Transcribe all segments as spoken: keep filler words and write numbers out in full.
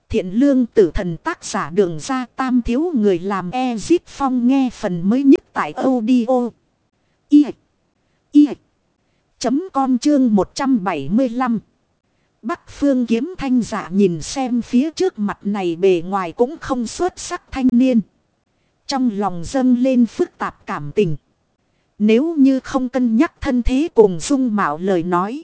Thiện lương tử thần tác giả Đường Ra Tam thiếu người làm Ezip Phong nghe phần mới nhất tại audio. I. I. Chấm com chương một trăm bảy mươi lăm. Bắc Phương Kiếm Thanh Dạ nhìn xem phía trước mặt này bề ngoài cũng không xuất sắc thanh niên. Trong lòng dâng lên phức tạp cảm tình. Nếu như không cân nhắc thân thế cùng dung mạo lời nói.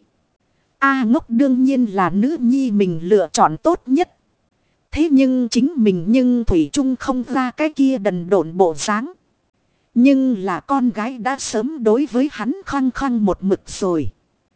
A Ngốc đương nhiên là nữ nhi mình lựa chọn tốt nhất. Thế nhưng chính mình nhưng Thủy Trung không ra cái kia đần độn bộ dáng. Nhưng là con gái đã sớm đối với hắn khăng khăng một mực rồi.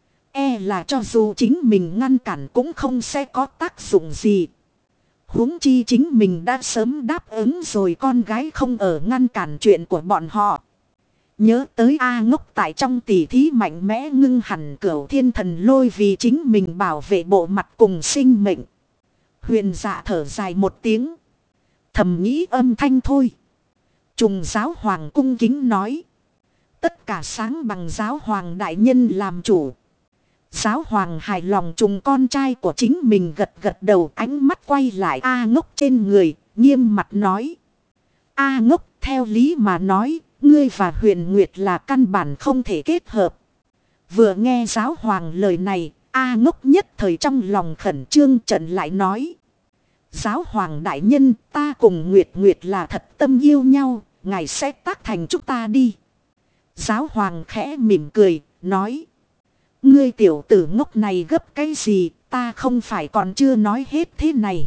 E là cho dù chính mình ngăn cản cũng không sẽ có tác dụng gì. Huống chi chính mình đã sớm đáp ứng rồi con gái không ở ngăn cản chuyện của bọn họ. Nhớ tới A Ngốc tại trong tỉ thí mạnh mẽ ngưng hẳn cửu thiên thần lôi vì chính mình bảo vệ bộ mặt cùng sinh mệnh. Huyền dạ thở dài một tiếng. Thầm nghĩ âm thanh thôi. Trùng giáo hoàng cung kính nói. Tất cả sáng bằng giáo hoàng đại nhân làm chủ. Giáo hoàng hài lòng trùng con trai của chính mình gật gật đầu, ánh mắt quay lại A Ngốc trên người, nghiêm mặt nói. A Ngốc, theo lý mà nói, ngươi và Huyền Nguyệt là căn bản không thể kết hợp. Vừa nghe giáo hoàng lời này, A Ngốc nhất thời trong lòng khẩn trương trận lại nói. Giáo hoàng đại nhân, ta cùng Nguyệt Nguyệt là thật tâm yêu nhau, ngài sẽ tác thành chúng ta đi. Giáo hoàng khẽ mỉm cười, nói. Ngươi tiểu tử ngốc này gấp cái gì, ta không phải còn chưa nói hết thế này.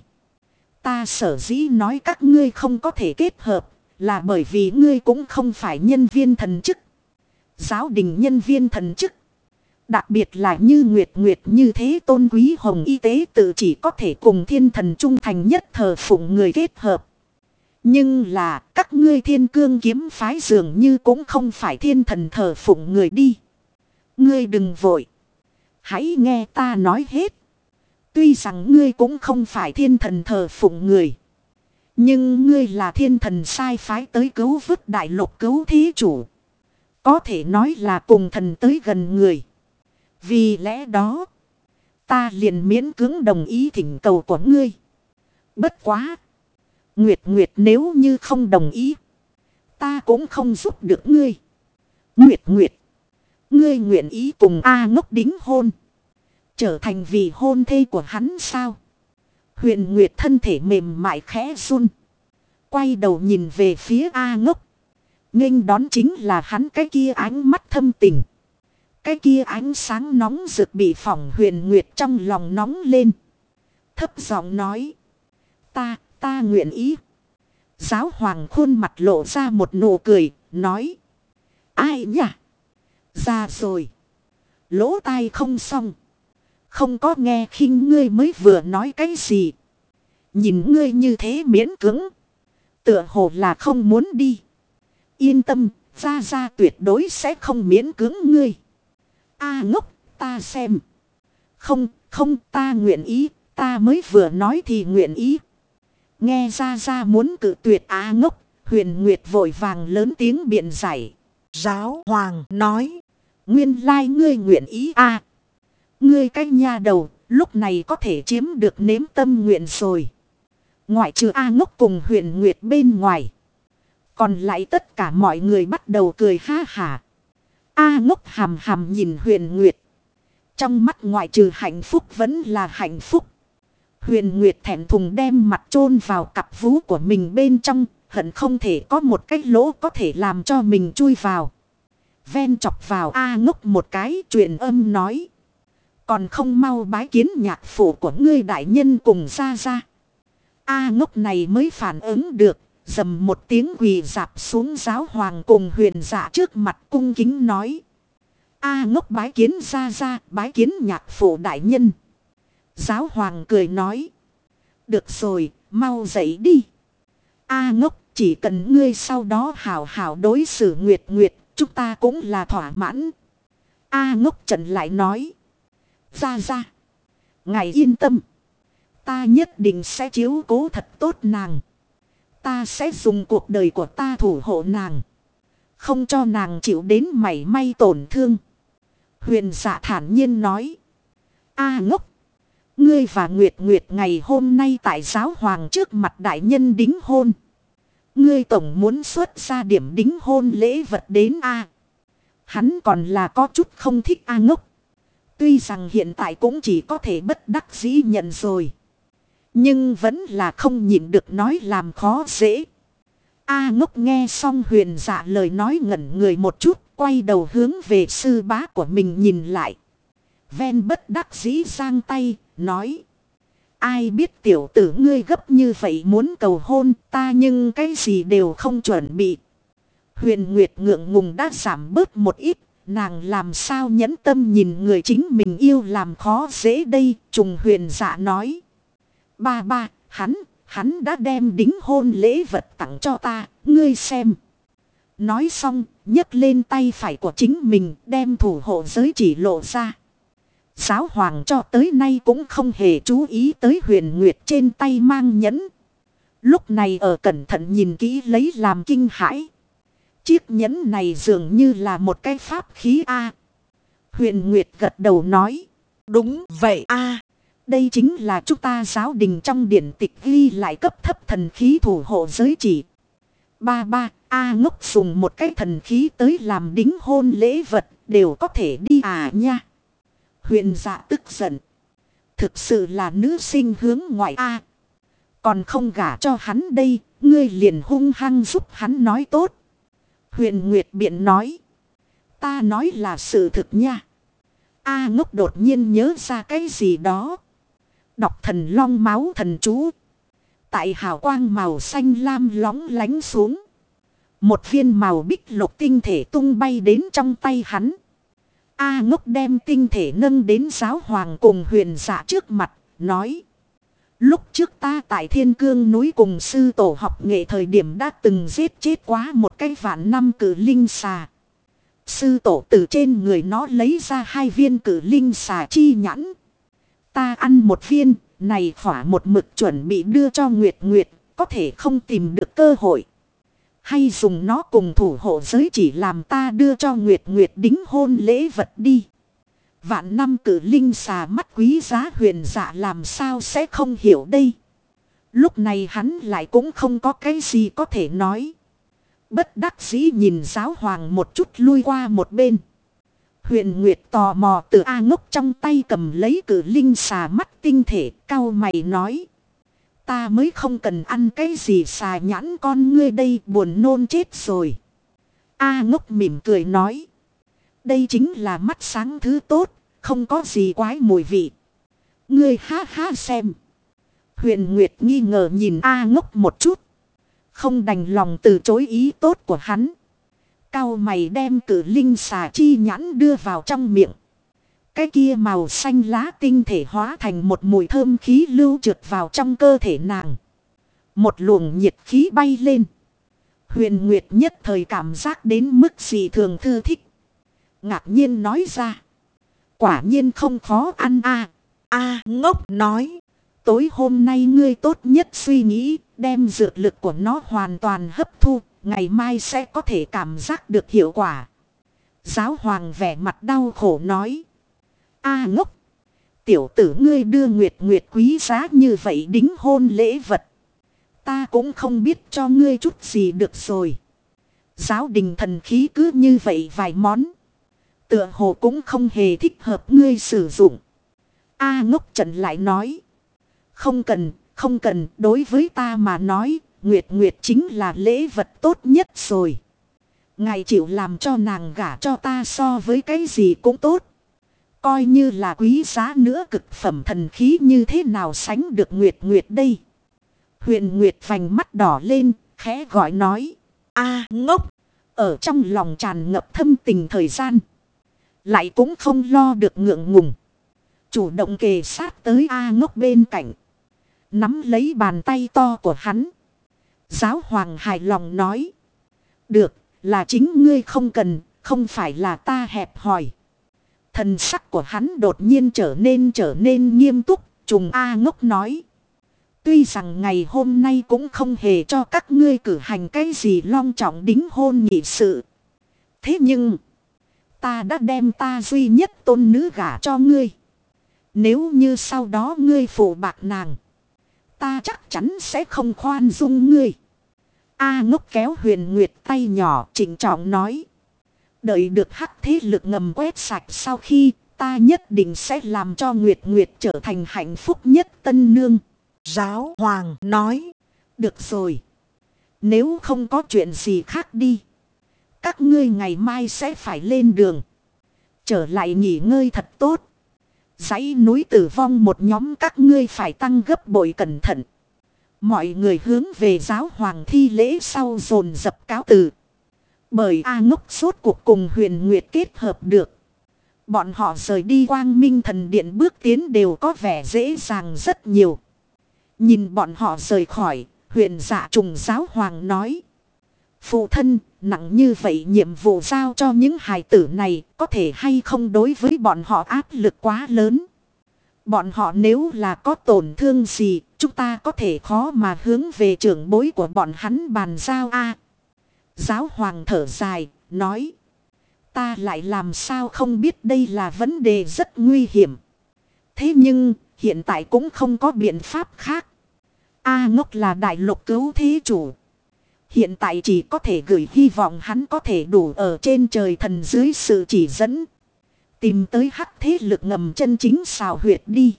Ta sở dĩ nói các ngươi không có thể kết hợp, là bởi vì ngươi cũng không phải nhân viên thần chức. Giáo đình nhân viên thần chức. Đặc biệt là như Nguyệt Nguyệt như thế tôn quý hồng y tế tự chỉ có thể cùng thiên thần trung thành nhất thờ phụng người kết hợp. Nhưng là các ngươi thiên cương kiếm phái dường như cũng không phải thiên thần thờ phụng người đi. Ngươi đừng vội. Hãy nghe ta nói hết. Tuy rằng ngươi cũng không phải thiên thần thờ phụng người. Nhưng ngươi là thiên thần sai phái tới cứu vớt đại lục cứu thí chủ. Có thể nói là cùng thần tới gần người. Vì lẽ đó, ta liền miễn cưỡng đồng ý thỉnh cầu của ngươi. Bất quá. Nguyệt Nguyệt nếu như không đồng ý, ta cũng không giúp được ngươi. Nguyệt Nguyệt, ngươi nguyện ý cùng A Ngốc đính hôn, trở thành vị hôn thê của hắn sao? Huyền Nguyệt thân thể mềm mại khẽ run. Quay đầu nhìn về phía A Ngốc. Nghênh đón chính là hắn cái kia ánh mắt thâm tình. Cái kia ánh sáng nóng rực bị phỏng Huyền Nguyệt trong lòng nóng lên. Thấp giọng nói. Ta, ta nguyện ý. Giáo hoàng khuôn mặt lộ ra một nụ cười, nói. Ai nhỉ? Ra rồi. Lỗ tai không xong. Không có nghe khinh ngươi mới vừa nói cái gì. Nhìn ngươi như thế miễn cưỡng. Tựa hồ là không muốn đi. Yên tâm, ra ra tuyệt đối sẽ không miễn cưỡng ngươi. A Ngốc, ta xem. Không, không, ta nguyện ý, ta mới vừa nói thì nguyện ý. Nghe ra ra muốn cự tuyệt A Ngốc, Huyền Nguyệt vội vàng lớn tiếng biện giải. Giáo hoàng nói. Nguyên lai ngươi nguyện ý a à, ngươi cái nha đầu, lúc này có thể chiếm được nếm tâm nguyện rồi. Ngoại trừ A Ngốc cùng Huyền Nguyệt bên ngoài. Còn lại tất cả mọi người bắt đầu cười ha hả. A Ngốc hàm hàm nhìn Huyền Nguyệt. Trong mắt ngoại trừ hạnh phúc vẫn là hạnh phúc. Huyền Nguyệt thẹn thùng đem mặt chôn vào cặp vú của mình bên trong. Hận không thể có một cái lỗ có thể làm cho mình chui vào. Ven chọc vào A Ngốc một cái truyền âm nói. Còn không mau bái kiến nhạc phụ của ngươi đại nhân cùng ra ra. A Ngốc này mới phản ứng được. Dầm một tiếng quỳ dạp xuống giáo hoàng cùng Huyền Dạ trước mặt cung kính nói. A Ngốc bái kiến ra ra, bái kiến nhạc phụ đại nhân. Giáo hoàng cười nói. Được rồi, mau dậy đi. A Ngốc, chỉ cần ngươi sau đó hảo hảo đối xử Nguyệt Nguyệt, chúng ta cũng là thỏa mãn. A Ngốc trận lại nói. Ra ra. Ngài yên tâm. Ta nhất định sẽ chiếu cố thật tốt nàng. Ta sẽ dùng cuộc đời của ta thủ hộ nàng. Không cho nàng chịu đến mảy may tổn thương. Huyền Dạ thản nhiên nói. A Ngốc. Ngươi và Nguyệt Nguyệt ngày hôm nay tại giáo hoàng trước mặt đại nhân đính hôn. Ngươi tổng muốn xuất ra điểm đính hôn lễ vật đến a. Hắn còn là có chút không thích A Ngốc. Tuy rằng hiện tại cũng chỉ có thể bất đắc dĩ nhận rồi. Nhưng vẫn là không nhịn được nói làm khó dễ. A Ngốc nghe xong Huyền Dạ lời nói ngẩn người một chút. Quay đầu hướng về sư bá của mình nhìn lại. Ven bất đắc dĩ giang tay, nói. Ai biết tiểu tử ngươi gấp như vậy muốn cầu hôn ta nhưng cái gì đều không chuẩn bị. Huyền Nguyệt ngượng ngùng đã giảm bớt một ít. Nàng làm sao nhẫn tâm nhìn người chính mình yêu làm khó dễ đây. Trùng Huyền Dạ nói. Ba ba, hắn, hắn đã đem đính hôn lễ vật tặng cho ta, ngươi xem. Nói xong, nhấc lên tay phải của chính mình đem thủ hộ giới chỉ lộ ra. Giáo hoàng cho tới nay cũng không hề chú ý tới Huyền Nguyệt trên tay mang nhẫn. Lúc này ở cẩn thận nhìn kỹ lấy làm kinh hãi. Chiếc nhẫn này dường như là một cái pháp khí A. Huyền Nguyệt gật đầu nói. Đúng vậy A. Đây chính là chúng ta giáo đình trong điển tịch ghi lại cấp thấp thần khí thủ hộ giới chỉ. Ba ba, A Ngốc dùng một cái thần khí tới làm đính hôn lễ vật đều có thể đi à nha. Huyền Dạ tức giận. Thực sự là nữ sinh hướng ngoại A. Còn không gả cho hắn đây, ngươi liền hung hăng giúp hắn nói tốt. Huyền Nguyệt biện nói. Ta nói là sự thực nha. A Ngốc đột nhiên nhớ ra cái gì đó. Đọc thần long máu thần chú. Tại hào quang màu xanh lam lóng lánh xuống. Một viên màu bích lục tinh thể tung bay đến trong tay hắn. A Ngốc đem tinh thể nâng đến giáo hoàng cùng Huyền Dạ trước mặt, nói. Lúc trước ta tại Thiên Cương núi cùng sư tổ học nghệ thời điểm đã từng giết chết quá một cái vạn năm cử linh xà. Sư tổ từ trên người nó lấy ra hai viên cử linh xà chi nhãn. Ta ăn một viên, này khỏa một mực chuẩn bị đưa cho Nguyệt Nguyệt, có thể không tìm được cơ hội. Hay dùng nó cùng thủ hộ giới chỉ làm ta đưa cho Nguyệt Nguyệt đính hôn lễ vật đi. Vạn năm cử linh xà mắt quý giá Huyền Dạ làm sao sẽ không hiểu đây. Lúc này hắn lại cũng không có cái gì có thể nói. Bất đắc dĩ nhìn giáo hoàng một chút lui qua một bên. Huyền Nguyệt tò mò từ A Ngốc trong tay cầm lấy cử linh xà mắt tinh thể cau mày nói. Ta mới không cần ăn cái gì xà nhãn con ngươi đây buồn nôn chết rồi. A Ngốc mỉm cười nói. Đây chính là mắt sáng thứ tốt, không có gì quái mùi vị. Ngươi ha ha xem. Huyền Nguyệt nghi ngờ nhìn A Ngốc một chút. Không đành lòng từ chối ý tốt của hắn. Cao mày đem cử linh xà chi nhãn đưa vào trong miệng. Cái kia màu xanh lá tinh thể hóa thành một mùi thơm khí lưu trượt vào trong cơ thể nàng. Một luồng nhiệt khí bay lên. Huyền Nguyệt nhất thời cảm giác đến mức gì thường thư thích. Ngạc nhiên nói ra. Quả nhiên không khó ăn a. A Ngốc nói. Tối hôm nay ngươi tốt nhất suy nghĩ. Đem dược lực của nó hoàn toàn hấp thu. Ngày mai sẽ có thể cảm giác được hiệu quả. Giáo hoàng vẻ mặt đau khổ nói. A Ngốc. Tiểu tử ngươi đưa Nguyệt Nguyệt quý giá như vậy đính hôn lễ vật. Ta cũng không biết cho ngươi chút gì được rồi. Giáo đình thần khí cứ như vậy vài món. Tựa hồ cũng không hề thích hợp ngươi sử dụng. A Ngốc Trần lại nói. Không cần, không cần, đối với ta mà nói, Nguyệt Nguyệt chính là lễ vật tốt nhất rồi. Ngài chịu làm cho nàng gả cho ta so với cái gì cũng tốt. Coi như là quý giá nữa cực phẩm thần khí như thế nào sánh được Nguyệt Nguyệt đây. Huyền Nguyệt vành mắt đỏ lên, khẽ gọi nói. A Ngốc, ở trong lòng tràn ngập thâm tình thời gian. Lại cũng không lo được ngượng ngùng. Chủ động kề sát tới A Ngốc bên cạnh. Nắm lấy bàn tay to của hắn. Giáo hoàng hài lòng nói. Được, là chính ngươi không cần, không phải là ta hẹp hòi. Thần sắc của hắn đột nhiên trở nên trở nên nghiêm túc, trùng A Ngốc nói. Tuy rằng ngày hôm nay cũng không hề cho các ngươi cử hành cái gì long trọng đính hôn nghị sự. Thế nhưng, ta đã đem ta duy nhất tôn nữ gả cho ngươi. Nếu như sau đó ngươi phụ bạc nàng, ta chắc chắn sẽ không khoan dung ngươi. A Ngốc kéo Huyền Nguyệt tay nhỏ trịnh trọng nói. Đợi được hắc thế lực ngầm quét sạch sau khi, ta nhất định sẽ làm cho Nguyệt Nguyệt trở thành hạnh phúc nhất tân nương. Giáo hoàng nói. Được rồi. Nếu không có chuyện gì khác đi, các ngươi ngày mai sẽ phải lên đường. Trở lại nghỉ ngơi thật tốt. Dãy núi Tử Vong một nhóm các ngươi phải tăng gấp bội cẩn thận. Mọi người hướng về giáo hoàng thi lễ sau dồn dập cáo từ. Bởi A Ngốc suốt cuộc cùng Huyền Nguyệt kết hợp được. Bọn họ rời đi Quang Minh Thần Điện bước tiến đều có vẻ dễ dàng rất nhiều. Nhìn bọn họ rời khỏi, Huyền Dạ Trùng giáo hoàng nói. Phụ thân, nặng như vậy nhiệm vụ giao cho những hài tử này có thể hay không đối với bọn họ áp lực quá lớn. Bọn họ nếu là có tổn thương gì, chúng ta có thể khó mà hướng về trưởng bối của bọn hắn bàn giao a. Giáo hoàng thở dài, nói. Ta lại làm sao không biết đây là vấn đề rất nguy hiểm. Thế nhưng, hiện tại cũng không có biện pháp khác. A Ngốc là đại lục cứu thế chủ. Hiện tại chỉ có thể gửi hy vọng hắn có thể đủ ở trên trời thần dưới sự chỉ dẫn. Tìm tới hắc thế lực ngầm chân chính xào huyệt đi.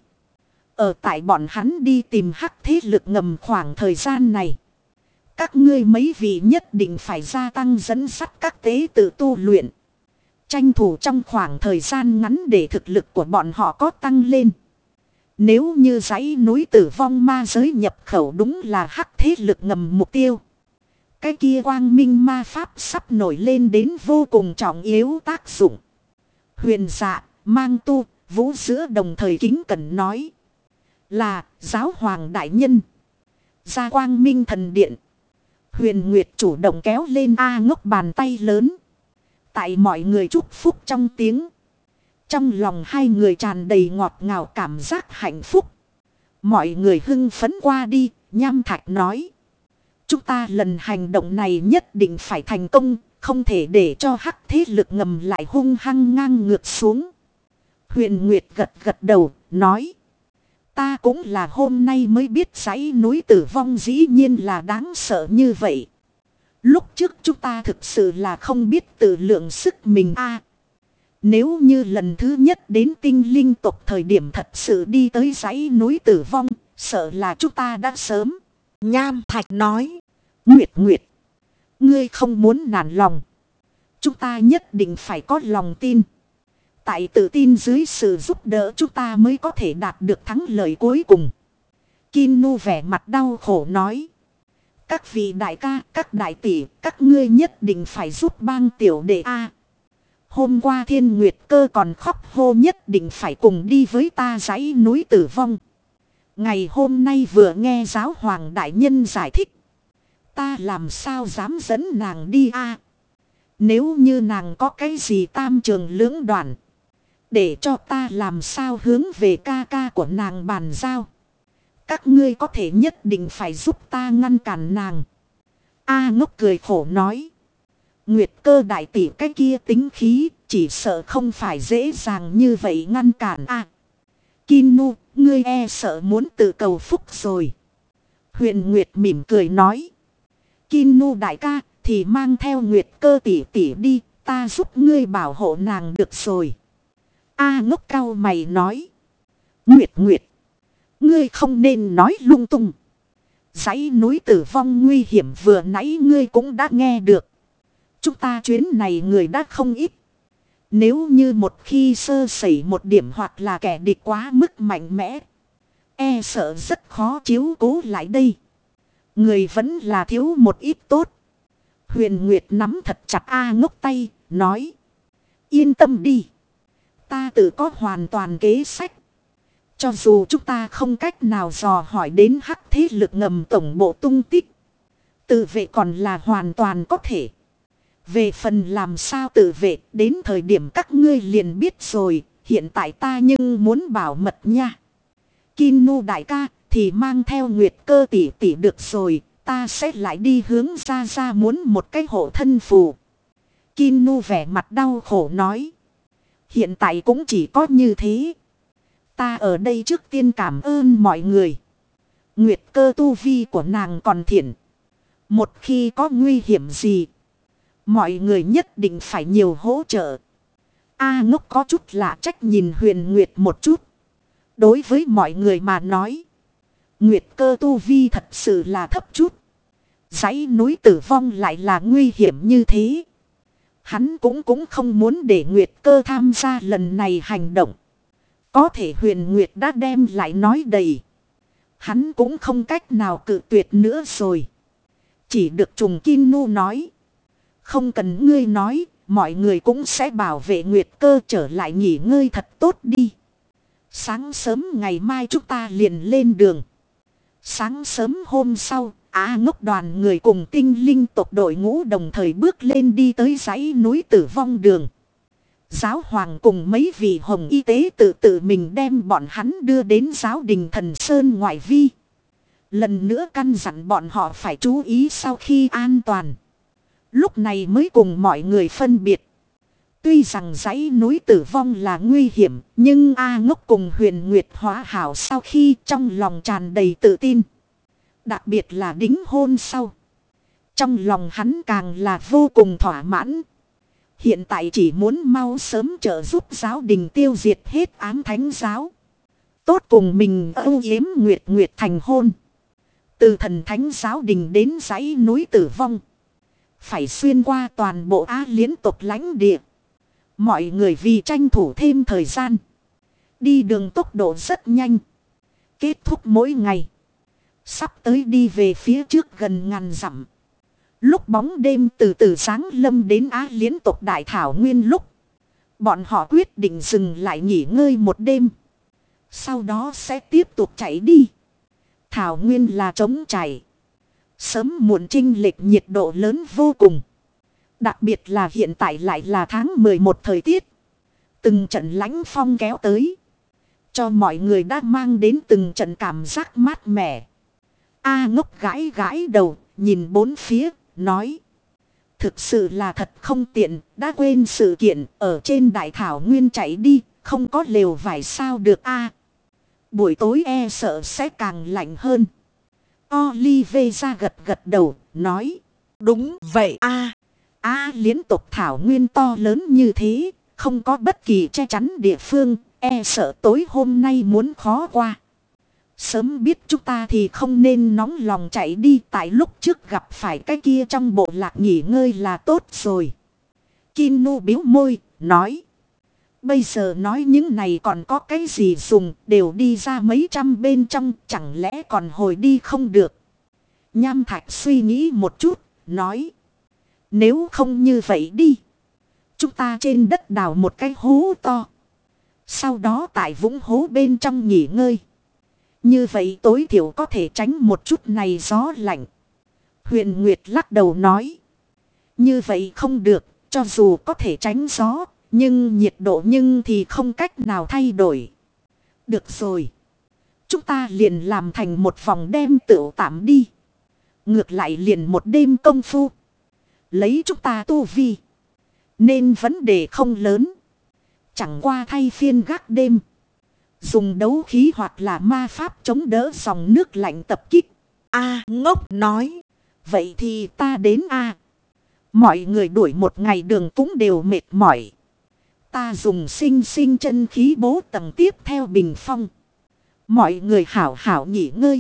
Ở tại bọn hắn đi tìm hắc thế lực ngầm khoảng thời gian này. Các ngươi mấy vị nhất định phải gia tăng dẫn dắt các tế tự tu luyện. Tranh thủ trong khoảng thời gian ngắn để thực lực của bọn họ có tăng lên. Nếu như dãy núi Tử Vong ma giới nhập khẩu đúng là hắc thế lực ngầm mục tiêu. Cái kia quang minh ma pháp sắp nổi lên đến vô cùng trọng yếu tác dụng. Huyền Dạ, Mang Tu, Vũ Giữa đồng thời kính cẩn nói. Là giáo hoàng đại nhân. Ra Quang Minh Thần Điện. Huyền Nguyệt chủ động kéo lên A Ngốc bàn tay lớn. Tại mọi người chúc phúc trong tiếng. Trong lòng hai người tràn đầy ngọt ngào cảm giác hạnh phúc. Mọi người hưng phấn qua đi, Nham Thạch nói. Chúng ta lần hành động này nhất định phải thành công, không thể để cho hắc thế lực ngầm lại hung hăng ngang ngược xuống. Huyền Nguyệt gật gật đầu, nói. Ta cũng là hôm nay mới biết dãy núi Tử Vong dĩ nhiên là đáng sợ như vậy. Lúc trước chúng ta thực sự là không biết tự lượng sức mình a. Nếu như lần thứ nhất đến tinh linh tộc thời điểm thật sự đi tới dãy núi Tử Vong, sợ là chúng ta đã sớm. Nham Thạch nói. Nguyệt Nguyệt, ngươi không muốn nản lòng. Chúng ta nhất định phải có lòng tin. Tại tự tin dưới sự giúp đỡ chúng ta mới có thể đạt được thắng lợi cuối cùng. Kinu vẻ mặt đau khổ nói. Các vị đại ca, các đại tỷ, các ngươi nhất định phải giúp bang tiểu đệ A. Hôm qua Thiên Nguyệt Cơ còn khóc hô nhất định phải cùng đi với ta dãy núi Tử Vong. Ngày hôm nay vừa nghe giáo hoàng đại nhân giải thích. Ta làm sao dám dẫn nàng đi A. Nếu như nàng có cái gì tam trường lưỡng đoạn. Để cho ta làm sao hướng về ca ca của nàng bàn giao. Các ngươi có thể nhất định phải giúp ta ngăn cản nàng. A Ngốc cười khổ nói. Nguyệt Cơ đại tỷ cái kia tính khí. Chỉ sợ không phải dễ dàng như vậy ngăn cản a. À, Kinu, ngươi e sợ muốn tự cầu phúc rồi. Huyền Nguyệt mỉm cười nói. Kinu đại ca thì mang theo Nguyệt Cơ tỷ tỷ đi. Ta giúp ngươi bảo hộ nàng được rồi. A Ngốc cau mày nói. Nguyệt Nguyệt. Ngươi không nên nói lung tung. Dãy núi Tử Vong nguy hiểm vừa nãy ngươi cũng đã nghe được. Chúng ta chuyến này người đã không ít. Nếu như một khi sơ sẩy một điểm hoặc là kẻ địch quá mức mạnh mẽ. E sợ rất khó chiếu cố lại đây. Người vẫn là thiếu một ít tốt. Huyền Nguyệt nắm thật chặt A Ngốc tay, nói. Yên tâm đi. Ta tự có hoàn toàn kế sách. Cho dù chúng ta không cách nào dò hỏi đến hắc thế lực ngầm tổng bộ tung tích. Tự vệ còn là hoàn toàn có thể. Về phần làm sao tự vệ đến thời điểm các ngươi liền biết rồi. Hiện tại ta nhưng muốn bảo mật nha. Kinu đại ca thì mang theo Nguyệt Cơ tỷ tỷ được rồi. Ta sẽ lại đi hướng ra ra muốn một cái hộ thân phù. Kinu vẻ mặt đau khổ nói. Hiện tại cũng chỉ có như thế. Ta ở đây trước tiên cảm ơn mọi người. Nguyệt cơ tu vi của nàng còn thiện. Một khi có nguy hiểm gì, mọi người nhất định phải nhiều hỗ trợ. A Ngốc có chút lạ trách nhìn Huyền Nguyệt một chút. Đối với mọi người mà nói, Nguyệt cơ tu vi thật sự là thấp chút. Dãy núi tử vong lại là nguy hiểm như thế. Hắn cũng cũng không muốn để Nguyệt cơ tham gia lần này hành động. Có thể Huyền Nguyệt đã đem lại nói đầy. Hắn cũng không cách nào cự tuyệt nữa rồi. Chỉ được Trùng Kim Nu nói. Không cần ngươi nói, mọi người cũng sẽ bảo vệ Nguyệt cơ trở lại nghỉ ngơi thật tốt đi. Sáng sớm ngày mai chúng ta liền lên đường. Sáng sớm hôm sau, Á Ngốc đoàn người cùng tinh linh tộc đội ngũ đồng thời bước lên đi tới dãy núi tử vong đường. Giáo hoàng cùng mấy vị hồng y tế tự tự mình đem bọn hắn đưa đến giáo đình Thần Sơn ngoại vi. Lần nữa căn dặn bọn họ phải chú ý sau khi an toàn. Lúc này mới cùng mọi người phân biệt. Tuy rằng dãy núi tử vong là nguy hiểm, nhưng A Ngốc cùng Huyền Nguyệt hóa hảo sau khi trong lòng tràn đầy tự tin. Đặc biệt là đính hôn sau. Trong lòng hắn càng là vô cùng thỏa mãn. Hiện tại chỉ muốn mau sớm trợ giúp giáo đình tiêu diệt hết ám thánh giáo. Tốt cùng mình âu yếm Nguyệt Nguyệt thành hôn. Từ thần thánh giáo đình đến dãy núi tử vong. Phải xuyên qua toàn bộ Á Liên tộc lãnh địa. Mọi người vì tranh thủ thêm thời gian. Đi đường tốc độ rất nhanh. Kết thúc mỗi ngày. Sắp tới đi về phía trước gần ngàn dặm. Lúc bóng đêm từ từ sáng lâm đến Á Liên tộc Đại Thảo Nguyên lúc. Bọn họ quyết định dừng lại nghỉ ngơi một đêm. Sau đó sẽ tiếp tục chạy đi. Thảo Nguyên là trống chảy. Sớm muộn chênh lệch nhiệt độ lớn vô cùng. Đặc biệt là hiện tại lại là tháng mười một thời tiết. Từng trận lãnh phong kéo tới. Cho mọi người đã mang đến từng trận cảm giác mát mẻ. A Ngốc gãi gãi đầu, nhìn bốn phía, nói. Thực sự là thật không tiện, đã quên sự kiện ở trên đại thảo nguyên chạy đi, không có lều vải sao được a. Buổi tối e sợ sẽ càng lạnh hơn. Olivia gật gật đầu, nói. Đúng vậy a. A Liên tộc thảo nguyên to lớn như thế, không có bất kỳ che chắn địa phương, e sợ tối hôm nay muốn khó qua. Sớm biết chúng ta thì không nên nóng lòng chạy đi, tại lúc trước gặp phải cái kia trong bộ lạc nghỉ ngơi là tốt rồi. Kinu biếu môi, nói. Bây giờ nói những này còn có cái gì dùng, đều đi ra mấy trăm bên trong, chẳng lẽ còn hồi đi không được. Nham Thạch suy nghĩ một chút, nói. Nếu không như vậy đi. Chúng ta trên đất đào một cái hố to. Sau đó tại vũng hố bên trong nghỉ ngơi. Như vậy tối thiểu có thể tránh một chút này gió lạnh. Huyền Nguyệt lắc đầu nói. Như vậy không được, cho dù có thể tránh gió, nhưng nhiệt độ nhưng thì không cách nào thay đổi. Được rồi. Chúng ta liền làm thành một vòng đem tựu tạm đi. Ngược lại liền một đêm công phu. Lấy chúng ta tu vi. Nên vấn đề không lớn. Chẳng qua thay phiên gác đêm. Dùng đấu khí hoặc là ma pháp chống đỡ dòng nước lạnh tập kích. A Ngốc nói. Vậy thì ta đến A. Mọi người đuổi một ngày đường cũng đều mệt mỏi. Ta dùng sinh sinh chân khí bố tầng tiếp theo bình phong. Mọi người hảo hảo nghỉ ngơi.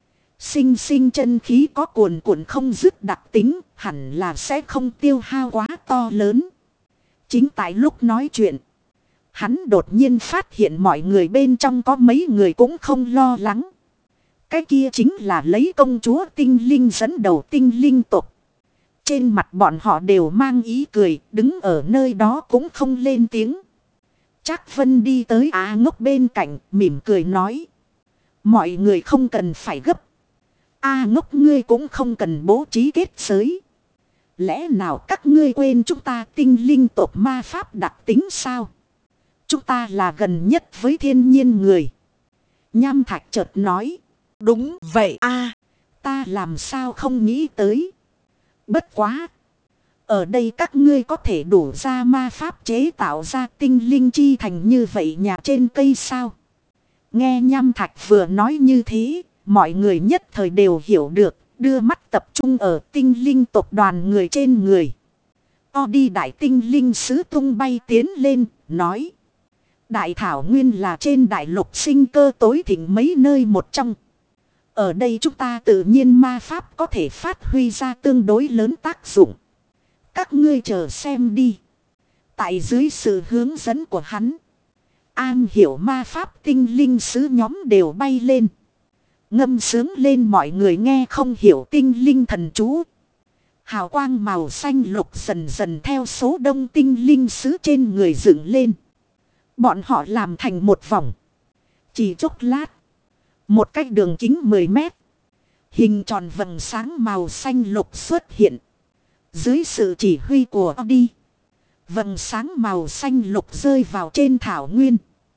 Sinh sinh chân khí có cuồn cuộn không dứt đặc tính, hẳn là sẽ không tiêu hao quá to lớn. Chính tại lúc nói chuyện, hắn đột nhiên phát hiện mọi người bên trong có mấy người cũng không lo lắng. Cái kia chính là lấy công chúa tinh linh dẫn đầu tinh linh tộc. Trên mặt bọn họ đều mang ý cười, đứng ở nơi đó cũng không lên tiếng. Trác Vân đi tới Á Ngốc bên cạnh, mỉm cười nói. Mọi người không cần phải gấp. A Ngốc ngươi cũng không cần bố trí kết giới. Lẽ nào các ngươi quên chúng ta tinh linh tộc ma pháp đặc tính sao? Chúng ta là gần nhất với thiên nhiên người. Nham Thạch chợt nói. Đúng vậy a. Ta làm sao không nghĩ tới. Bất quá. Ở đây các ngươi có thể đủ ra ma pháp chế tạo ra tinh linh chi thành như vậy nhà trên cây sao? Nghe Nham Thạch vừa nói như thế, mọi người nhất thời đều hiểu được, đưa mắt tập trung ở tinh linh tộc đoàn người trên người. O đi đại tinh linh sứ tung bay tiến lên, nói. Đại thảo nguyên là trên đại lục sinh cơ tối thịnh mấy nơi một trong. Ở đây chúng ta tự nhiên ma pháp có thể phát huy ra tương đối lớn tác dụng. Các ngươi chờ xem đi. Tại dưới sự hướng dẫn của hắn, an hiểu ma pháp tinh linh sứ nhóm đều bay lên. Ngâm sướng lên mọi người nghe không hiểu tinh linh thần chú. Hào quang màu xanh lục dần dần theo số đông tinh linh sứ trên người dựng lên. Bọn họ làm thành một vòng. Chỉ chốc lát. Một cái đường kính mười mét. Hình tròn vầng sáng màu xanh lục xuất hiện. Dưới sự chỉ huy của Odi. Vầng sáng màu xanh lục rơi vào trên thảo nguyên.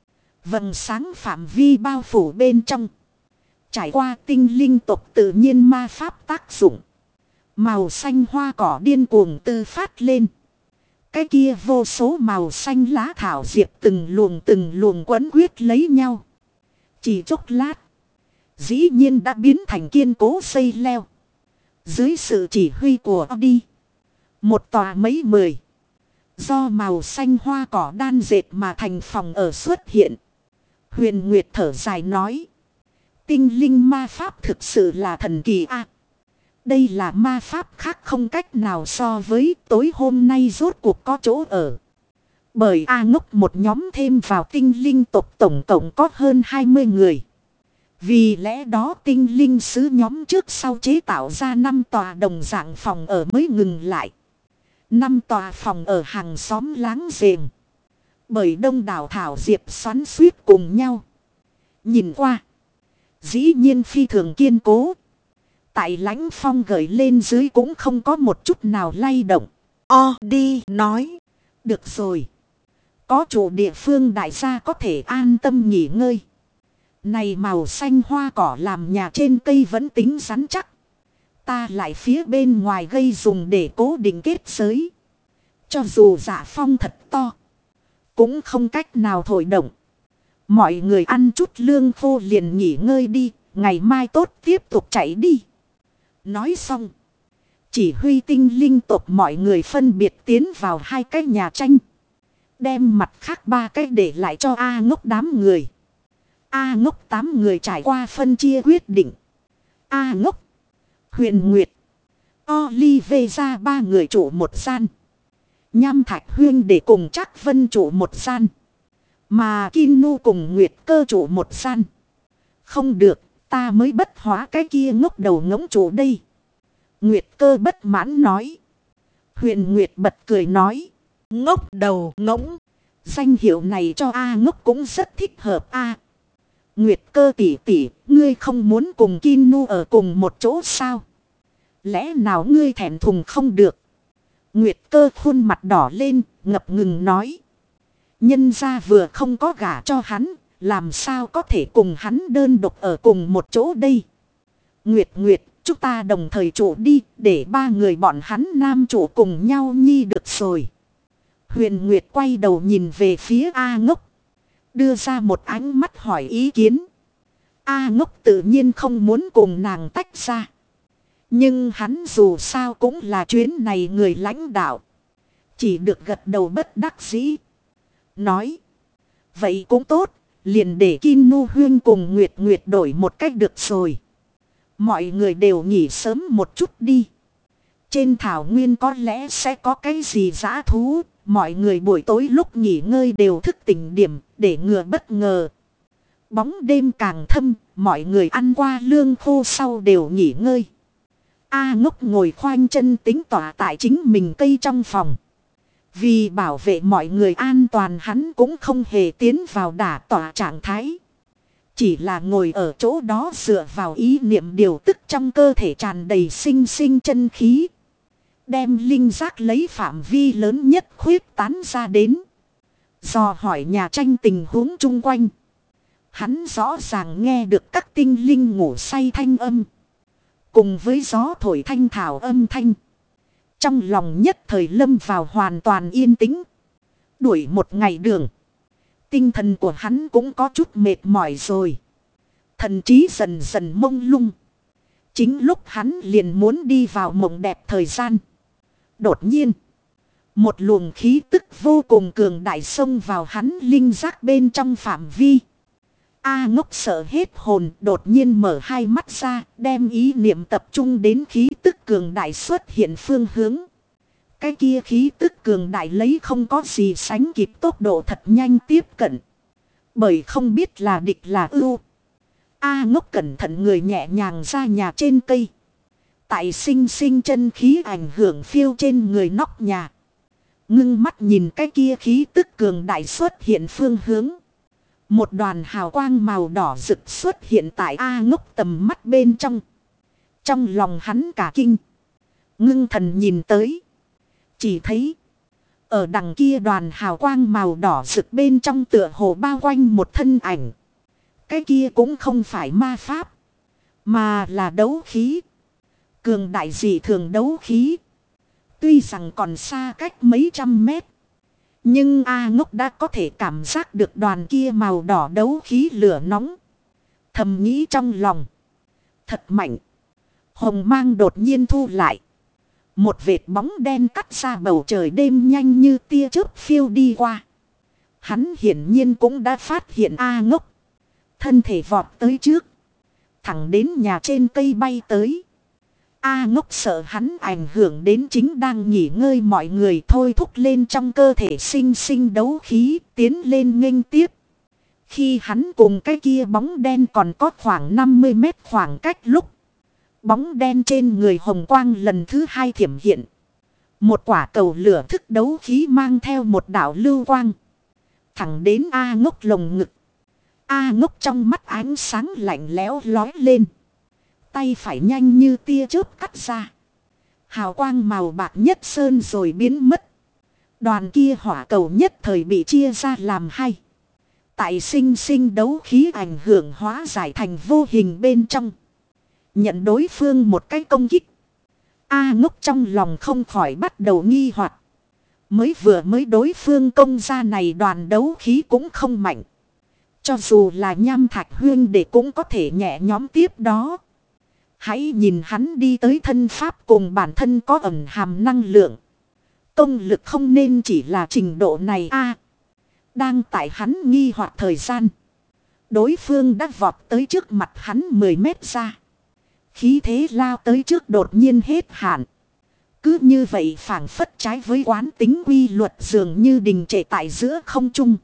Vầng sáng phạm vi bao phủ bên trong. Trải qua tinh linh tộc tự nhiên ma pháp tác dụng. Màu xanh hoa cỏ điên cuồng tư phát lên. Cái kia vô số màu xanh lá thảo diệp từng luồng từng luồng quấn quyết lấy nhau. Chỉ chốc lát. Dĩ nhiên đã biến thành kiên cố xây leo. Dưới sự chỉ huy của Odi. Một tòa mấy mười. Do màu xanh hoa cỏ đan dệt mà thành phòng ở xuất hiện. Huyền Nguyệt thở dài nói. Tinh linh ma pháp thực sự là thần kỳ a. Đây là ma pháp khác không cách nào so với tối hôm nay rốt cuộc có chỗ ở. Bởi A Ngốc một nhóm thêm vào tinh linh tộc tổng cộng có hơn hai mươi người. Vì lẽ đó tinh linh sứ nhóm trước sau chế tạo ra năm tòa đồng dạng phòng ở mới ngừng lại. Năm tòa phòng ở hàng xóm láng giềng. Bởi đông đảo thảo diệp xoắn suýt cùng nhau. Nhìn qua. Dĩ nhiên phi thường kiên cố. Tại lãnh phong gửi lên dưới cũng không có một chút nào lay động. O đi nói. Được rồi. Có chủ địa phương đại gia có thể an tâm nghỉ ngơi. Này màu xanh hoa cỏ làm nhà trên cây vẫn tính rắn chắc. Ta lại phía bên ngoài gây dùng để cố định kết giới. Cho dù dạ phong thật to. Cũng không cách nào thổi động. Mọi người ăn chút lương khô liền nghỉ ngơi đi. Ngày mai tốt tiếp tục chạy đi. Nói xong. Chỉ huy tinh linh tộc mọi người phân biệt tiến vào hai cái nhà tranh. Đem mặt khác ba cái để lại cho A Ngốc đám người. A Ngốc tám người trải qua phân chia quyết định. A Ngốc, Huyền Nguyệt, Olive ra ba người trụ một gian. Nham Thạch Huyên để cùng chắc Vân trụ một gian. Mà Kinu cùng Nguyệt Cơ trụ một gian. Không được, ta mới bất hóa cái kia ngốc đầu ngỗng trụ đây. Nguyệt Cơ bất mãn nói. Huyền Nguyệt bật cười nói. Ngốc đầu ngỗng. Danh hiệu này cho A Ngốc cũng rất thích hợp A. Nguyệt Cơ tỷ tỷ, ngươi không muốn cùng Kinu ở cùng một chỗ sao? Lẽ nào ngươi thẹn thùng không được? Nguyệt Cơ khuôn mặt đỏ lên, ngập ngừng nói. Nhân gia vừa không có gả cho hắn, làm sao có thể cùng hắn đơn độc ở cùng một chỗ đây? Nguyệt Nguyệt, chúng ta đồng thời trụ đi, để ba người bọn hắn nam trụ cùng nhau nhi được rồi. Huyền Nguyệt quay đầu nhìn về phía A Ngốc. Đưa ra một ánh mắt hỏi ý kiến. A Ngốc tự nhiên không muốn cùng nàng tách ra. Nhưng hắn dù sao cũng là chuyến này người lãnh đạo. Chỉ được gật đầu bất đắc dĩ. Nói. Vậy cũng tốt. Liền để Kinu Huyên cùng Nguyệt Nguyệt đổi một cách được rồi. Mọi người đều nghỉ sớm một chút đi. Trên thảo nguyên có lẽ sẽ có cái gì dã thú. Mọi người buổi tối lúc nghỉ ngơi đều thức tỉnh điểm để ngừa bất ngờ. Bóng đêm càng thâm, mọi người ăn qua lương khô sau đều nghỉ ngơi. A Ngốc ngồi khoanh chân tính tỏa tại chính mình cây trong phòng. Vì bảo vệ mọi người an toàn hắn cũng không hề tiến vào đả tỏa trạng thái. Chỉ là ngồi ở chỗ đó dựa vào ý niệm điều tức trong cơ thể tràn đầy sinh sinh chân khí. Đem linh giác lấy phạm vi lớn nhất khuyết tán ra đến. Dò hỏi nhà tranh tình huống chung quanh. Hắn rõ ràng nghe được các tinh linh ngủ say thanh âm. Cùng với gió thổi thanh thảo âm thanh. Trong lòng nhất thời lâm vào hoàn toàn yên tĩnh. Đuổi một ngày đường. Tinh thần của hắn cũng có chút mệt mỏi rồi. Thần trí dần dần mông lung. Chính lúc hắn liền muốn đi vào mộng đẹp thời gian. Đột nhiên. Một luồng khí tức vô cùng cường đại xông vào hắn linh giác bên trong phạm vi. A Ngốc sợ hết hồn, đột nhiên mở hai mắt ra, đem ý niệm tập trung đến khí tức cường đại xuất hiện phương hướng. Cái kia khí tức cường đại lấy không có gì sánh kịp tốc độ thật nhanh tiếp cận. Bởi không biết là địch là ưu. A Ngốc cẩn thận người nhẹ nhàng ra nhà trên cây. Tại sinh sinh chân khí ảnh hưởng phiêu trên người nóc nhà. Ngưng mắt nhìn cái kia khí tức cường đại xuất hiện phương hướng. Một đoàn hào quang màu đỏ rực xuất hiện tại A Ngốc tầm mắt bên trong. Trong lòng hắn cả kinh. Ngưng thần nhìn tới. Chỉ thấy. Ở đằng kia đoàn hào quang màu đỏ rực bên trong tựa hồ bao quanh một thân ảnh. Cái kia cũng không phải ma pháp. Mà là đấu khí. Cường đại dị thường đấu khí. Tuy rằng còn xa cách mấy trăm mét. Nhưng A Ngốc đã có thể cảm giác được đoàn kia màu đỏ đấu khí lửa nóng. Thầm nghĩ trong lòng. Thật mạnh. Hồng mang đột nhiên thu lại. Một vệt bóng đen cắt ra bầu trời đêm nhanh như tia chớp phiêu đi qua. Hắn hiển nhiên cũng đã phát hiện A Ngốc. Thân thể vọt tới trước. Thẳng đến nhà trên cây bay tới. A Ngốc sợ hắn ảnh hưởng đến chính đang nghỉ ngơi mọi người thôi thúc lên trong cơ thể sinh sinh đấu khí tiến lên nghênh tiếp. Khi hắn cùng cái kia bóng đen còn có khoảng năm mươi mét khoảng cách lúc. Bóng đen trên người hồng quang lần thứ hai thiểm hiện. Một quả cầu lửa thức đấu khí mang theo một đạo lưu quang. Thẳng đến A Ngốc lồng ngực. A Ngốc trong mắt ánh sáng lạnh lẽo lói lên. Tay phải nhanh như tia chớp cắt ra. Hào quang màu bạc nhất sơn rồi biến mất. Đoàn kia hỏa cầu nhất thời bị chia ra làm hai. Tại sinh sinh đấu khí ảnh hưởng hóa giải thành vô hình bên trong. Nhận đối phương một cái công kích. A Ngốc trong lòng không khỏi bắt đầu nghi hoặc. Mới vừa mới đối phương công ra này đoàn đấu khí cũng không mạnh. Cho dù là Nham Thạch Huyên để cũng có thể nhẹ nhóm tiếp đó. Hãy nhìn hắn đi tới thân pháp cùng bản thân có ẩn hàm năng lượng. Công lực không nên chỉ là trình độ này a. Đang tại hắn nghi hoặc thời gian. Đối phương đã vọt tới trước mặt hắn mười mét ra. Khí thế lao tới trước đột nhiên hết hạn. Cứ như vậy phảng phất trái với quán tính quy luật dường như đình trệ tại giữa không trung.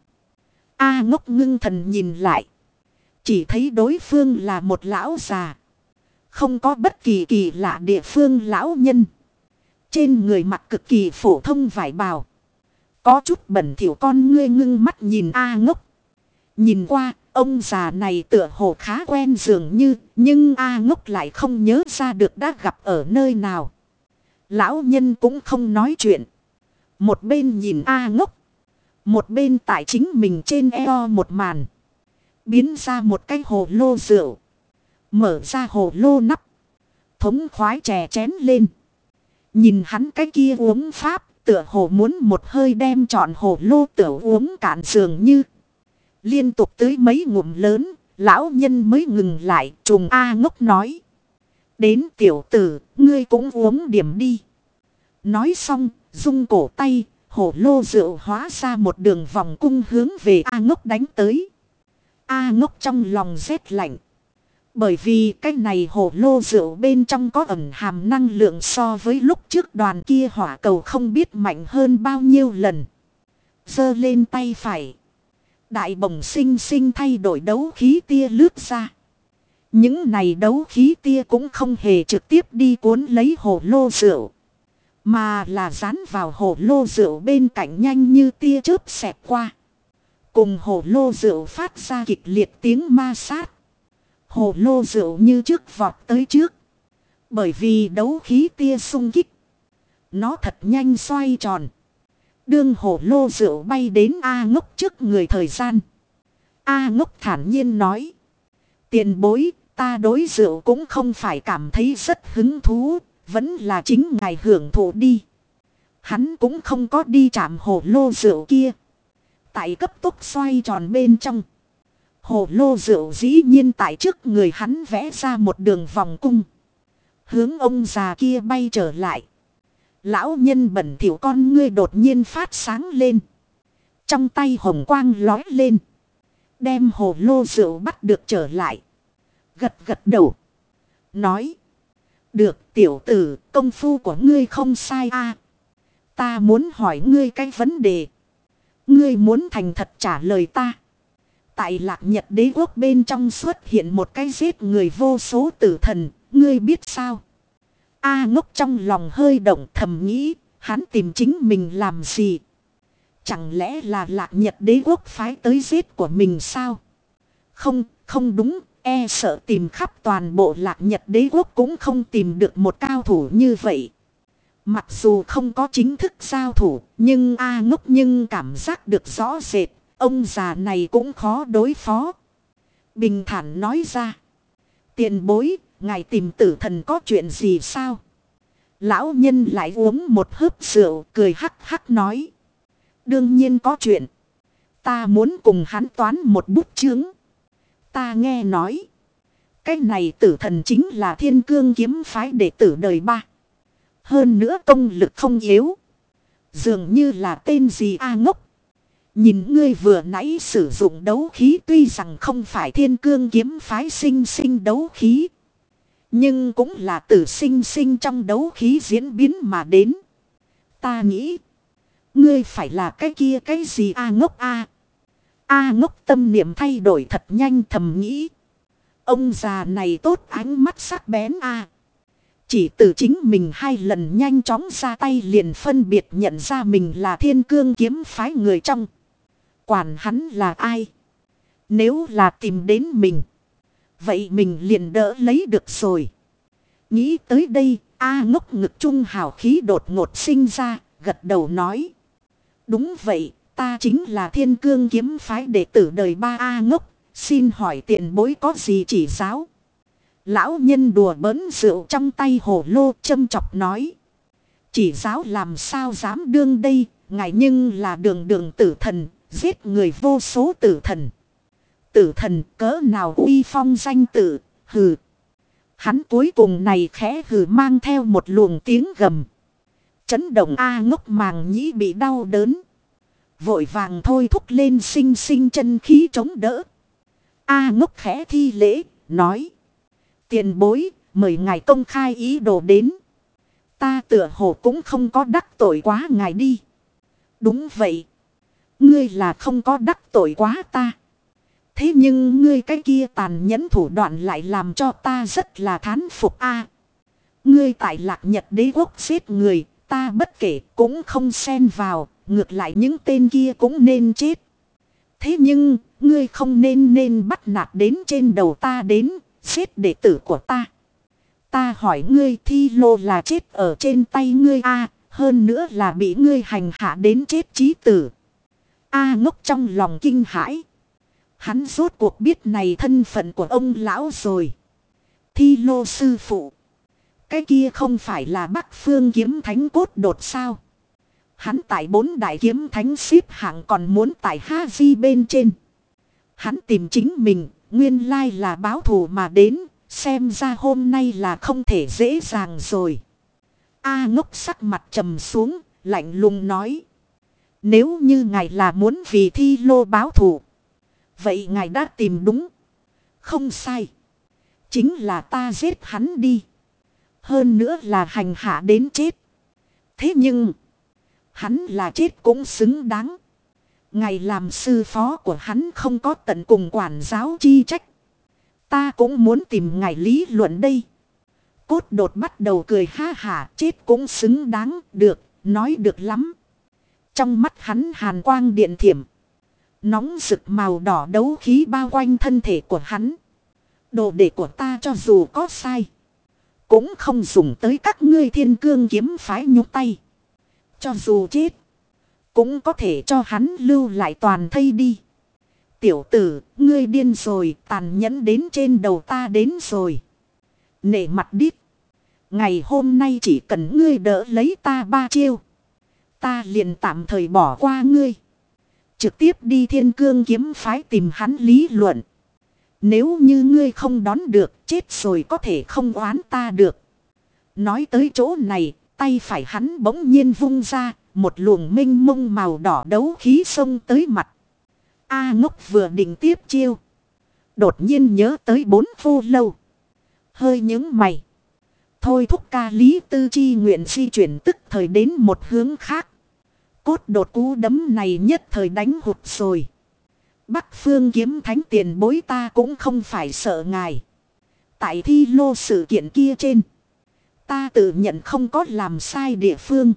A Ngốc ngưng thần nhìn lại. Chỉ thấy đối phương là một lão già. Không có bất kỳ kỳ lạ địa phương lão nhân. Trên người mặc cực kỳ phổ thông vải bào. Có chút bẩn thỉu con ngươi ngưng mắt nhìn A Ngốc. Nhìn qua, ông già này tựa hồ khá quen dường như, nhưng A Ngốc lại không nhớ ra được đã gặp ở nơi nào. Lão nhân cũng không nói chuyện. Một bên nhìn A Ngốc. Một bên tại chính mình trên eo một màn. Biến ra một cái hồ lô rượu. Mở ra hồ lô nắp. Thống khoái chè chén lên. Nhìn hắn cái kia uống pháp. Tựa hồ muốn một hơi đem trọn hồ lô tửu uống cạn dường như. Liên tục tới mấy ngụm lớn. Lão nhân mới ngừng lại. Trùng A Ngốc nói. Đến tiểu tử. Ngươi cũng uống điểm đi. Nói xong. Rung cổ tay. Hồ lô rượu hóa ra một đường vòng cung hướng về A Ngốc đánh tới. A Ngốc trong lòng rét lạnh. Bởi vì cái này hồ lô rượu bên trong có ẩn hàm năng lượng so với lúc trước đoàn kia hỏa cầu không biết mạnh hơn bao nhiêu lần. Giơ lên tay phải. Đại bổng sinh sinh thay đổi đấu khí tia lướt ra. Những này đấu khí tia cũng không hề trực tiếp đi cuốn lấy hồ lô rượu. Mà là dán vào hồ lô rượu bên cạnh nhanh như tia chớp xẹt qua. Cùng hồ lô rượu phát ra kịch liệt tiếng ma sát. Hồ lô rượu như trước vọt tới trước. Bởi vì đấu khí tia xung kích. Nó thật nhanh xoay tròn. Đương hồ lô rượu bay đến A Ngốc trước người thời gian. A Ngốc thản nhiên nói. Tiền bối, ta đối rượu cũng không phải cảm thấy rất hứng thú. Vẫn là chính ngài hưởng thụ đi. Hắn cũng không có đi chạm hồ lô rượu kia. tại cấp tốc xoay tròn bên trong. Hồ lô rượu dĩ nhiên tại trước người hắn vẽ ra một đường vòng cung. Hướng ông già kia bay trở lại. Lão nhân bẩn thỉu con ngươi đột nhiên phát sáng lên. Trong tay hồng quang lói lên. Đem hồ lô rượu bắt được trở lại. Gật gật đầu. Nói. Được tiểu tử, công phu của ngươi không sai a. Ta muốn hỏi ngươi cái vấn đề. Ngươi muốn thành thật trả lời ta. Tại Lạc Nhật Đế quốc bên trong xuất hiện một cái giết người vô số tử thần, ngươi biết sao? A Ngốc trong lòng hơi động thầm nghĩ, hắn tìm chính mình làm gì? Chẳng lẽ là Lạc Nhật Đế quốc phái tới giết của mình sao? Không, không đúng, e sợ tìm khắp toàn bộ Lạc Nhật Đế quốc cũng không tìm được một cao thủ như vậy. Mặc dù không có chính thức giao thủ, nhưng A Ngốc nhưng cảm giác được rõ rệt, ông già này cũng khó đối phó. Bình thản nói ra. Tiền bối, ngài tìm tử thần có chuyện gì sao? Lão nhân lại uống một hớp rượu, cười hắc hắc nói. Đương nhiên có chuyện. Ta muốn cùng hắn toán một bút chướng. Ta nghe nói. Cái này tử thần chính là Thiên Cương kiếm phái đệ tử đời ba. Hơn nữa công lực không yếu. Dường như là tên gì A Ngốc. Nhìn ngươi vừa nãy sử dụng đấu khí tuy rằng không phải Thiên Cương kiếm phái sinh sinh đấu khí. Nhưng cũng là tử sinh sinh trong đấu khí diễn biến mà đến. Ta nghĩ. Ngươi phải là cái kia cái gì A Ngốc A. A Ngốc tâm niệm thay đổi thật nhanh thầm nghĩ. Ông già này tốt ánh mắt sắc bén A. Chỉ từ chính mình hai lần nhanh chóng ra tay liền phân biệt nhận ra mình là Thiên Cương kiếm phái người trong. Quản hắn là ai? Nếu là tìm đến mình. Vậy mình liền đỡ lấy được rồi. Nghĩ tới đây, A Ngốc ngực trung hào khí đột ngột sinh ra, gật đầu nói. Đúng vậy, ta chính là Thiên Cương kiếm phái đệ tử đời ba A Ngốc, xin hỏi tiền bối có gì chỉ giáo? Lão nhân đùa bỡn rượu trong tay hồ lô châm chọc nói. Chỉ giáo làm sao dám đương đây, ngài nhưng là đường đường tử thần, giết người vô số tử thần. Tử thần cỡ nào uy phong danh tử, hừ. Hắn cuối cùng này khẽ hừ mang theo một luồng tiếng gầm. Chấn động A Ngốc màng nhĩ bị đau đớn. Vội vàng thôi thúc lên sinh sinh chân khí chống đỡ. A Ngốc khẽ thi lễ, nói. Tiền bối, mời ngài công khai ý đồ đến. Ta tựa hồ cũng không có đắc tội quá ngài đi. Đúng vậy. Ngươi là không có đắc tội quá ta. Thế nhưng ngươi cái kia tàn nhẫn thủ đoạn lại làm cho ta rất là thán phục a. Ngươi tại Lạc Nhật Đế quốc giết người, ta bất kể cũng không xen vào, ngược lại những tên kia cũng nên chết. Thế nhưng, ngươi không nên nên bắt nạt đến trên đầu ta đến, giết đệ tử của ta. Ta hỏi ngươi Thi Lô là chết ở trên tay ngươi a, hơn nữa là bị ngươi hành hạ đến chết chí tử. A Ngốc trong lòng kinh hãi. Hắn rốt cuộc biết này thân phận của ông lão rồi. Thi Lô sư phụ. Cái kia không phải là Bắc Phương kiếm thánh cốt đột sao? Hắn tại bốn đại kiếm thánh xếp hạng còn muốn tại Ha Di bên trên. Hắn tìm chính mình, nguyên lai là báo thù mà đến, xem ra hôm nay là không thể dễ dàng rồi. A Ngốc sắc mặt trầm xuống, lạnh lùng nói. Nếu như ngài là muốn vì Thi Lô báo thù. Vậy ngài đã tìm đúng. Không sai. Chính là ta giết hắn đi. Hơn nữa là hành hạ đến chết. Thế nhưng. Hắn là chết cũng xứng đáng. Ngài làm sư phó của hắn không có tận cùng quản giáo chi trách. Ta cũng muốn tìm ngài lý luận đây. Cốt đột bắt đầu cười ha hả, chết cũng xứng đáng, được, nói được lắm. Trong mắt hắn hàn quang điện thiểm. Nóng rực màu đỏ đấu khí bao quanh thân thể của hắn. Đồ đệ của ta cho dù có sai. Cũng không dùng tới các ngươi Thiên Cương kiếm phái nhúc tay. Cho dù chết. Cũng có thể cho hắn lưu lại toàn thây đi. Tiểu tử, ngươi điên rồi, tàn nhẫn đến trên đầu ta đến rồi. Nể mặt đít. Ngày hôm nay chỉ cần ngươi đỡ lấy ta ba chiêu. Ta liền tạm thời bỏ qua ngươi. Trực tiếp đi Thiên Cương kiếm phái tìm hắn lý luận. Nếu như ngươi không đón được, chết rồi có thể không oán ta được. Nói tới chỗ này, tay phải hắn bỗng nhiên vung ra, một luồng minh mông màu đỏ đấu khí xông tới mặt. A Ngốc vừa định tiếp chiêu. Đột nhiên nhớ tới bốn vô lâu. Hơi nhướng mày. Thôi thúc ca lý tư chi nguyện di chuyển tức thời đến một hướng khác. Cốt đột cú đấm này nhất thời đánh hụt rồi. Bắc phương kiếm thánh tiền bối ta cũng không phải sợ ngài. Tại thi lô sự kiện kia trên. Ta tự nhận không có làm sai địa phương.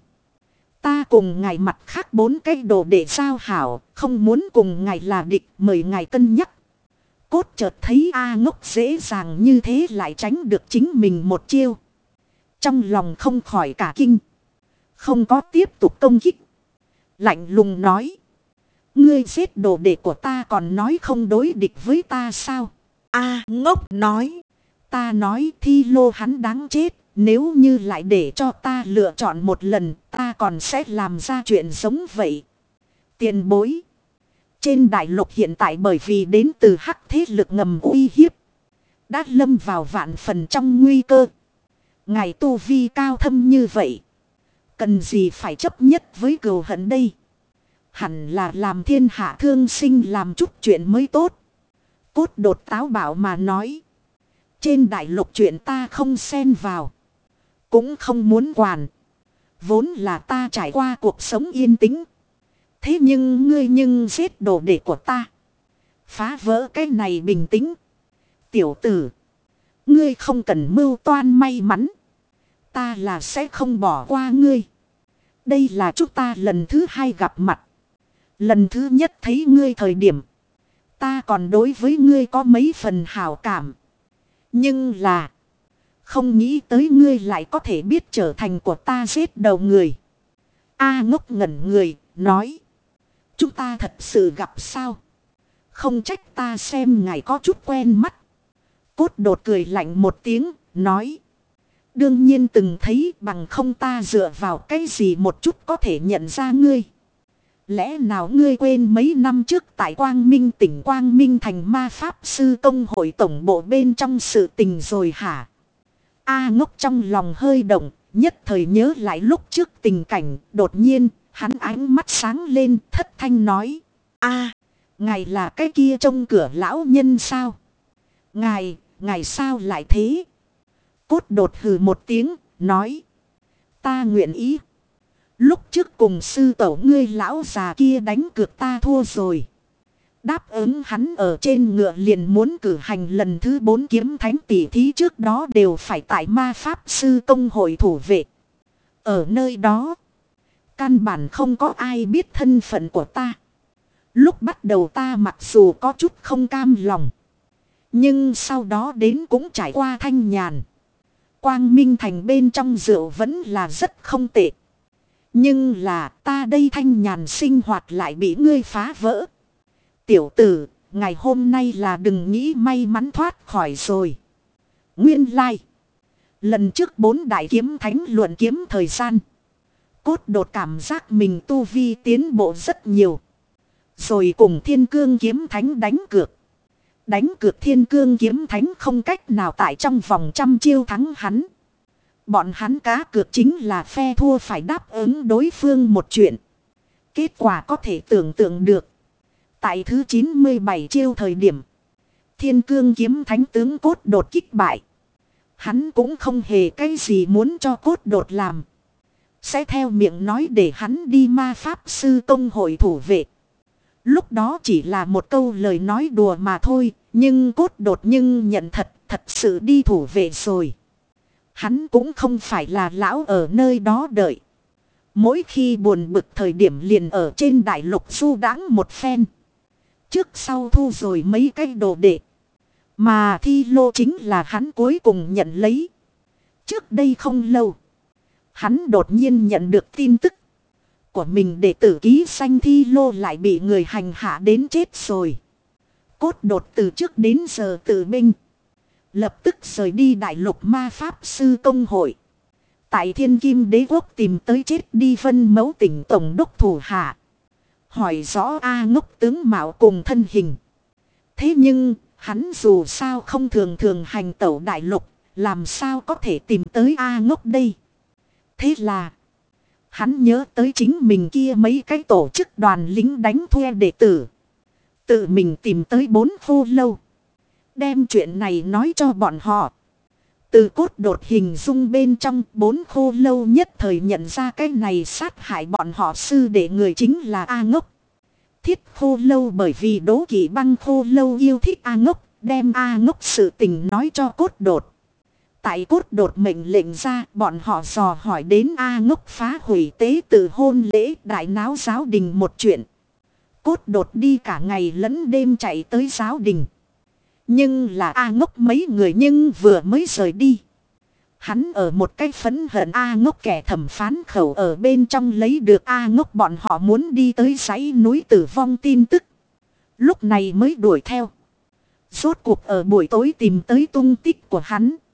Ta cùng ngài mặt khác bốn cái đồ để giao hảo. Không muốn cùng ngài là địch, mời ngài cân nhắc. Cốt chợt thấy A Ngốc dễ dàng như thế lại tránh được chính mình một chiêu. Trong lòng không khỏi cả kinh. Không có tiếp tục công kích. Lạnh lùng nói. Ngươi giết đồ đệ của ta còn nói không đối địch với ta sao? A Ngốc nói. Ta nói thi lô hắn đáng chết. Nếu như lại để cho ta lựa chọn một lần, ta còn sẽ làm ra chuyện giống vậy. Tiền bối. Trên đại lục hiện tại bởi vì đến từ hắc thế lực ngầm uy hiếp. Đã lâm vào vạn phần trong nguy cơ. Ngài tu vi cao thâm như vậy. Cần gì phải chấp nhất với cừu hận đây. Hẳn là làm thiên hạ thương sinh làm chút chuyện mới tốt. Cốt đột táo bảo mà nói. Trên đại lục chuyện ta không xen vào. Cũng không muốn quản. Vốn là ta trải qua cuộc sống yên tĩnh. Thế nhưng ngươi nhưng giết đồ đệ của ta. Phá vỡ cái này bình tĩnh. Tiểu tử. Ngươi không cần mưu toan may mắn. Ta là sẽ không bỏ qua ngươi. Đây là chúng ta lần thứ hai gặp mặt. Lần thứ nhất thấy ngươi thời điểm. Ta còn đối với ngươi có mấy phần hảo cảm. Nhưng là. Không nghĩ tới ngươi lại có thể biết trở thành của ta giết đầu người. A Ngốc ngẩn người, nói. Chúng ta thật sự gặp sao? Không trách ta xem ngài có chút quen mắt. Cốt đột cười lạnh một tiếng, nói. Đương nhiên từng thấy bằng không ta dựa vào cái gì một chút có thể nhận ra ngươi. Lẽ nào ngươi quên mấy năm trước tại Quang Minh tỉnh Quang Minh thành ma pháp sư công hội tổng bộ bên trong sự tình rồi hả? A Ngốc trong lòng hơi động, nhất thời nhớ lại lúc trước tình cảnh, đột nhiên, hắn ánh mắt sáng lên thất thanh nói. A, ngài là cái kia trông cửa lão nhân sao? Ngài, ngài sao lại thế? Cốt đột hừ một tiếng, nói. Ta nguyện ý. Lúc trước cùng sư tổ ngươi lão già kia đánh cược ta thua rồi. Đáp ứng hắn ở trên ngựa liền muốn cử hành lần thứ bốn kiếm thánh tỷ thí trước đó đều phải tại ma pháp sư công hội thủ vệ. Ở nơi đó, căn bản không có ai biết thân phận của ta. Lúc bắt đầu ta mặc dù có chút không cam lòng. Nhưng sau đó đến cũng trải qua thanh nhàn. Quang Minh thành bên trong rượu vẫn là rất không tệ. Nhưng là ta đây thanh nhàn sinh hoạt lại bị ngươi phá vỡ. Tiểu tử, ngày hôm nay là đừng nghĩ may mắn thoát khỏi rồi. Nguyên lai. Like. Lần trước bốn đại kiếm thánh luận kiếm thời gian. Cốt đột cảm giác mình tu vi tiến bộ rất nhiều. Rồi cùng thiên cương kiếm thánh đánh cược. Đánh cược thiên cương kiếm thánh không cách nào tại trong vòng trăm chiêu thắng hắn. Bọn hắn cá cược chính là phe thua phải đáp ứng đối phương một chuyện. Kết quả có thể tưởng tượng được. Tại thứ chín mươi bảy chiêu thời điểm. Thiên cương kiếm thánh tướng cốt đột kích bại. Hắn cũng không hề cái gì muốn cho cốt đột làm. Sẽ theo miệng nói để hắn đi ma pháp sư công hội thủ vệ. Lúc đó chỉ là một câu lời nói đùa mà thôi. Nhưng cốt đột nhưng nhận thật, thật sự đi thủ vệ rồi. Hắn cũng không phải là lão ở nơi đó đợi. Mỗi khi buồn bực thời điểm liền ở trên đại lục du đãng một phen. Trước sau thu rồi mấy cái đồ đệ. Mà thi lô chính là hắn cuối cùng nhận lấy. Trước đây không lâu. Hắn đột nhiên nhận được tin tức. Của mình đệ tử ký danh thi lô lại bị người hành hạ đến chết rồi. Cốt đột từ trước đến giờ tự binh. Lập tức rời đi đại lục ma pháp sư công hội. Tại thiên kim đế quốc tìm tới chết đi Vân Mẫu tỉnh tổng đốc thủ hạ. hỏi rõ A Ngốc tướng mạo cùng thân hình. Thế nhưng, hắn dù sao không thường thường hành tẩu đại lục, làm sao có thể tìm tới A Ngốc đây. Thế là, hắn nhớ tới chính mình kia mấy cái tổ chức đoàn lính đánh thuê đệ tử. Tự mình tìm tới bốn khô lâu. Đem chuyện này nói cho bọn họ. Từ cốt đột hình dung bên trong bốn khô lâu nhất thời nhận ra cái này sát hại bọn họ sư đệ người chính là A Ngốc. Thiết khô lâu bởi vì đố kỵ băng khô lâu yêu thích A Ngốc, đem A Ngốc sự tình nói cho cốt đột. Tại cốt đột mệnh lệnh ra, bọn họ dò hỏi đến A Ngốc phá hủy tế tự hôn lễ đại náo giáo đình một chuyện. Cốt đột đi cả ngày lẫn đêm chạy tới giáo đình. Nhưng là A Ngốc mấy người nhưng vừa mới rời đi. Hắn ở một cái phẫn hận A Ngốc kẻ thẩm phán khẩu ở bên trong lấy được A Ngốc bọn họ muốn đi tới dãy núi tử vong tin tức. Lúc này mới đuổi theo. Rốt cuộc ở buổi tối tìm tới tung tích của hắn.